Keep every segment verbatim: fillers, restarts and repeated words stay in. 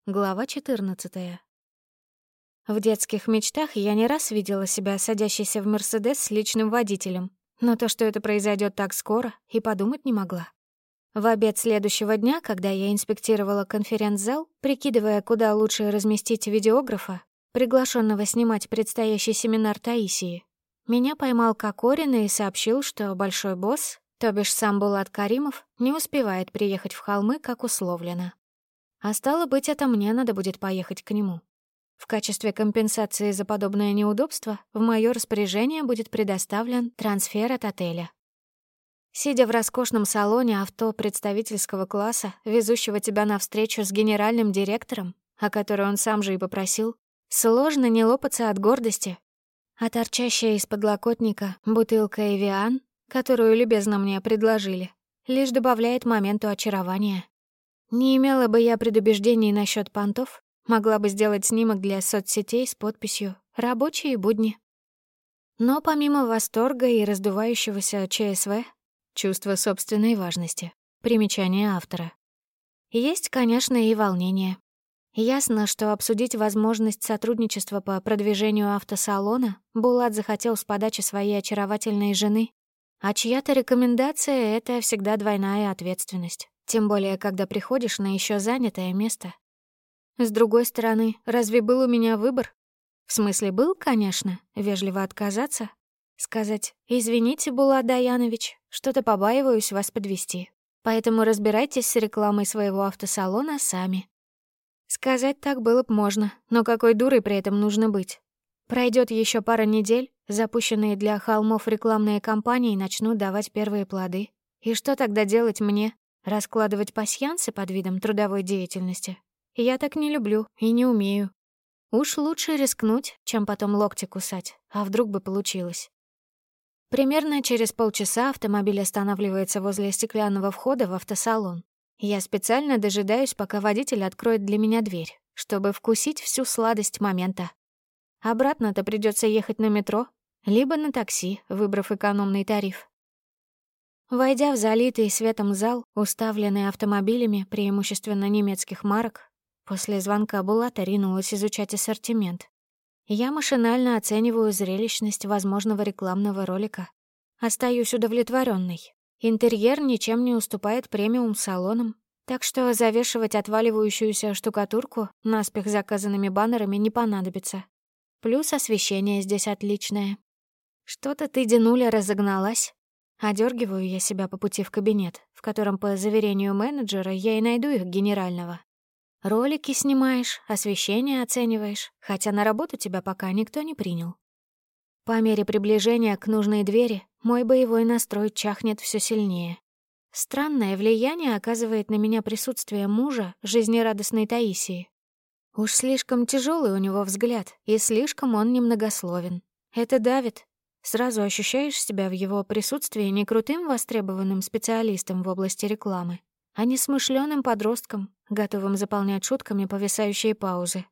Глава четырнадцатая. В детских мечтах я не раз видела себя садящейся в «Мерседес» с личным водителем, но то, что это произойдет так скоро, и подумать не могла. В обед следующего дня, когда я инспектировала конференц-зал, прикидывая, куда лучше разместить видеографа, приглашенного снимать предстоящий семинар Таисии, меня поймал Кокорин и сообщил, что большой босс, то бишь сам Булат Каримов, не успевает приехать в холмы, как условлено. А стало быть, это мне надо будет поехать к нему. В качестве компенсации за подобное неудобство в моё распоряжение будет предоставлен трансфер от отеля. Сидя в роскошном салоне авто представительского класса, везущего тебя навстречу с генеральным директором, о которой он сам же и попросил, сложно не лопаться от гордости. А торчащая из подлокотника бутылка «Эвиан», которую любезно мне предложили, лишь добавляет моменту очарования. Не имела бы я предубеждений насчет понтов, могла бы сделать снимок для соцсетей с подписью «Рабочие будни». Но помимо восторга и раздувающегося ЧСВ, чувство собственной важности, примечание автора, есть, конечно, и волнение. Ясно, что обсудить возможность сотрудничества по продвижению автосалона Булат захотел с подачи своей очаровательной жены, а чья-то рекомендация — это всегда двойная ответственность. Тем более, когда приходишь на еще занятое место. С другой стороны, разве был у меня выбор? В смысле, был, конечно, вежливо отказаться. Сказать: «Извините, Булат Даянович, что-то побаиваюсь вас подвести, поэтому разбирайтесь с рекламой своего автосалона сами». Сказать так было б можно, но какой дурой при этом нужно быть? Пройдет еще пара недель, запущенные для холмов рекламные кампании начнут давать первые плоды. И что тогда делать мне? Раскладывать пасьянсы под видом трудовой деятельности? Я так не люблю и не умею. Уж лучше рискнуть, чем потом локти кусать, а вдруг бы получилось. Примерно через полчаса автомобиль останавливается возле стеклянного входа в автосалон. Я специально дожидаюсь, пока водитель откроет для меня дверь, чтобы вкусить всю сладость момента. Обратно-то придется ехать на метро, либо на такси, выбрав экономный тариф. Войдя в залитый светом зал, уставленный автомобилями, преимущественно немецких марок, после звонка Булата ринулась изучать ассортимент. Я машинально оцениваю зрелищность возможного рекламного ролика. Остаюсь удовлетворенной. Интерьер ничем не уступает премиум-салонам, так что завешивать отваливающуюся штукатурку наспех заказанными баннерами не понадобится. Плюс освещение здесь отличное. Что-то ты, Динуля, разогналась. Одергиваю я себя по пути в кабинет, в котором, по заверению менеджера, я и найду их генерального. Ролики снимаешь, освещение оцениваешь, хотя на работу тебя пока никто не принял. По мере приближения к нужной двери мой боевой настрой чахнет все сильнее. Странное влияние оказывает на меня присутствие мужа, жизнерадостной Таисии. Уж слишком тяжелый у него взгляд, и слишком он немногословен. Это давит. Сразу ощущаешь себя в его присутствии не крутым востребованным специалистом в области рекламы, а несмышленым подростком, готовым заполнять шутками повисающие паузы.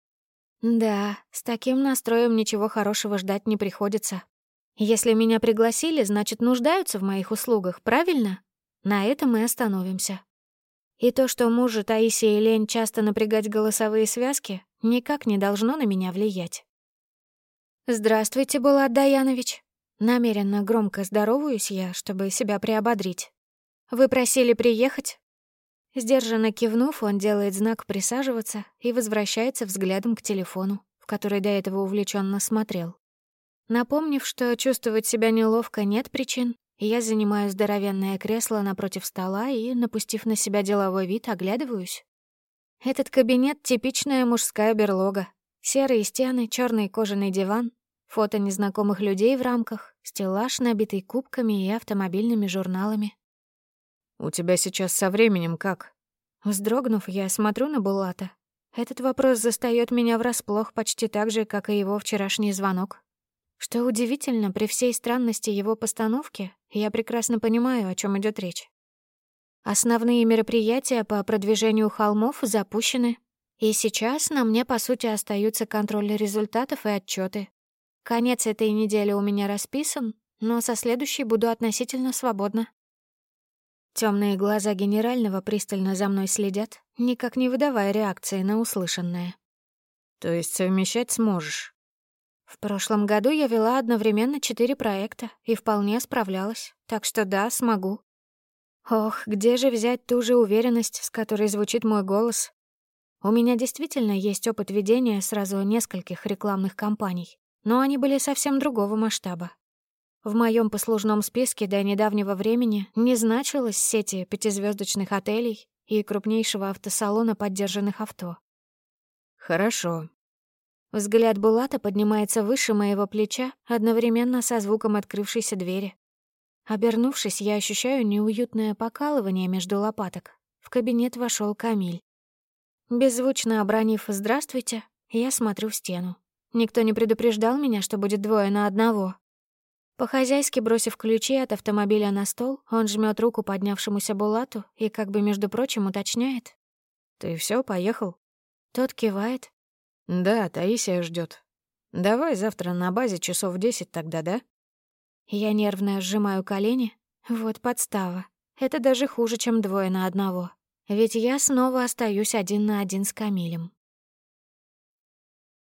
Да, с таким настроем ничего хорошего ждать не приходится. Если меня пригласили, значит, нуждаются в моих услугах, правильно? На этом мы остановимся. И то, что мужу Таисии лень часто напрягать голосовые связки, никак не должно на меня влиять. «Здравствуйте, Булат Даянович». Намеренно громко здороваюсь я, чтобы себя приободрить. «Вы просили приехать?» Сдержанно кивнув, он делает знак «присаживаться» и возвращается взглядом к телефону, в который до этого увлеченно смотрел. Напомнив, что чувствовать себя неловко нет причин, я занимаю здоровенное кресло напротив стола и, напустив на себя деловой вид, оглядываюсь. Этот кабинет — типичная мужская берлога. Серые стены, черный кожаный диван, фото незнакомых людей в рамках, стеллаж, набитый кубками и автомобильными журналами. «У тебя сейчас со временем как?» Вздрогнув, я смотрю на Булата. Этот вопрос застаёт меня врасплох почти так же, как и его вчерашний звонок. Что удивительно, при всей странности его постановки, я прекрасно понимаю, о чем идет речь. Основные мероприятия по продвижению холмов запущены, и сейчас на мне, по сути, остаются контроль результатов и отчеты. Конец этой недели у меня расписан, но со следующей буду относительно свободна. Темные глаза генерального пристально за мной следят, никак не выдавая реакции на услышанное. То есть совмещать сможешь? В прошлом году я вела одновременно четыре проекта и вполне справлялась, так что да, смогу. Ох, где же взять ту же уверенность, с которой звучит мой голос? У меня действительно есть опыт ведения сразу нескольких рекламных кампаний, но они были совсем другого масштаба. В моем послужном списке до недавнего времени не значилось сети пятизвездочных отелей и крупнейшего автосалона подержанных авто. Хорошо. Взгляд Булата поднимается выше моего плеча, одновременно со звуком открывшейся двери. Обернувшись, я ощущаю неуютное покалывание между лопаток. В кабинет вошел Камиль. Беззвучно обронив «здравствуйте», я смотрю в стену. Никто не предупреждал меня, что будет двое на одного. По-хозяйски бросив ключи от автомобиля на стол, он жмет руку поднявшемуся Булату и как бы, между прочим, уточняет. «Ты все, поехал?» Тот кивает. «Да, Таисия ждет. Давай завтра на базе часов в десять тогда, да?» Я нервно сжимаю колени. Вот подстава. Это даже хуже, чем двое на одного. Ведь я снова остаюсь один на один с Камилем.